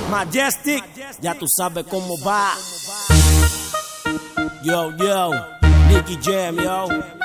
Majestic, ya tú sabes cómo va. Yo, Nicky Jam, yo.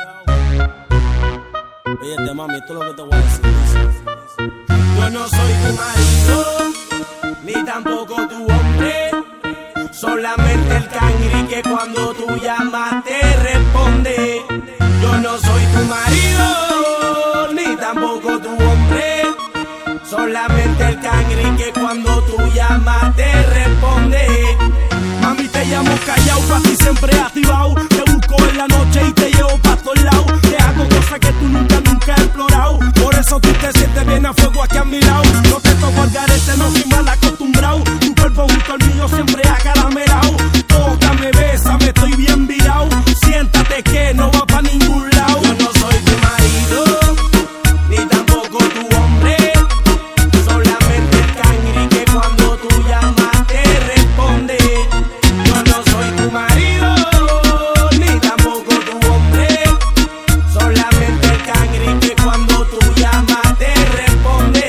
Oye, mami, esto es lo que te voy a decir. Yo no soy tu marido, ni tampoco tu hombre. Solamente el cangri que cuando tú llamas te responde. Yo no soy tu marido, ni tampoco tu hombre. Solamente el cangri que cuando tú llamas te responde. Mami, te llamo callao, pa' ti siempre activado. Te busco en la noche y te llevo pa' todos lados. Te hago cosas que tú nunca has explorado. Por eso tú te sientes bien a fuego aquí a mi lado. No te toco al garete, no soy mal acostumbrado. Tu cuerpo junto al mío siempre acaramelado. Tócame, bésame, estoy bien virado. Siéntate que no va pa' ningún lado. Yo no soy tu marido, ni tampoco tu hombre. Solamente el cangri que cuando tú llamas te responde. Yo no soy tu marido, ni tampoco tu hombre. Solamente el cangri que cuando tú llamas te responde.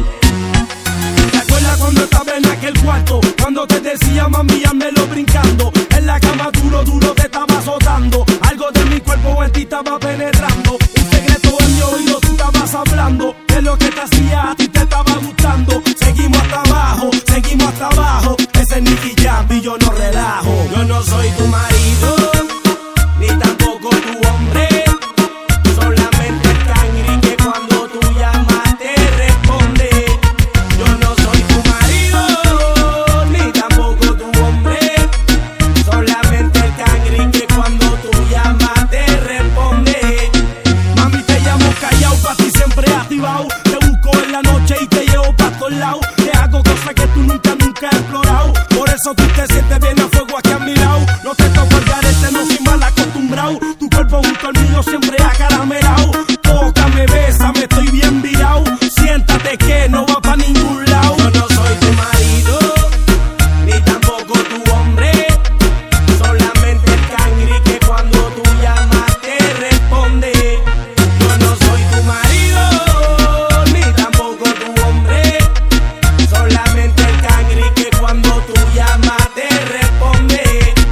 ¿Te acuerdas cuando estaba en aquel cuarto? Cuando te decía mami, házmelo brincando. En la cama duro te estaba azotando. Algo de mi cuerpo en ti estaba penetrando. Un secreto en mi oído tú estabas hablando. De lo que te hacía a ti te estaba gustando. Seguimos hasta abajo. Ese es Nicky Jam y yo no relajo. Yo no soy tu marido, ni tampoco tu hombre. Solamente el cangri que cuando tú llamas te responde. Yo no soy tu marido, ni tampoco tu hombre. Solamente el cangri que cuando tú llamas te responde. Mami, te llamo callao, pa' ti siempre activado. Te busco en la noche y te llevo pa' todos lados. Te hago cosas que tú nunca has explorado. Por eso tú te sientes bien a fuego aquí a mi lado. No te toco el garete, no soy mal acostumbrado. Tu cuerpo junto al mío siempre acaramelado. Tócame, bésame, estoy bien virado. Siéntate que no va pa' ningún lado. Yo no soy tu marido, ni tampoco tu hombre. Solamente el cangri que cuando tú llamas te responde. Yo no soy tu marido, ni tampoco tu hombre. Solamente el cangri que cuando tú llamas te responde.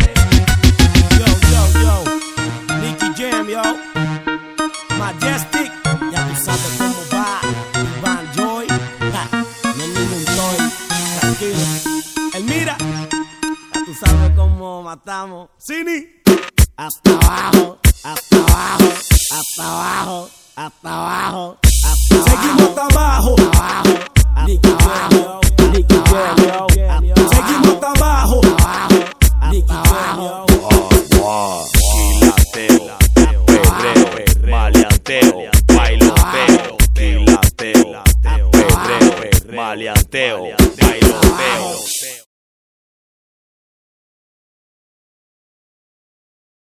Yo, Nicky Jam, yo. Majestic, ya tú sabes cómo va. Van Joy, no hay ningún toy, tranquilo. El mira, ya tú sabes cómo matamos. Cini, hasta abajo, hasta abajo, hasta abajo, hasta abajo, hasta abajo. Seguimos hasta abajo, Nicky Jam, yo. Nicky Jam, yo. Seguimos hasta abajo, Nicky Jam, yo. Quilateo, maleanteo, bailoteo, quilateo, perreo, maleanteo, bailoteo.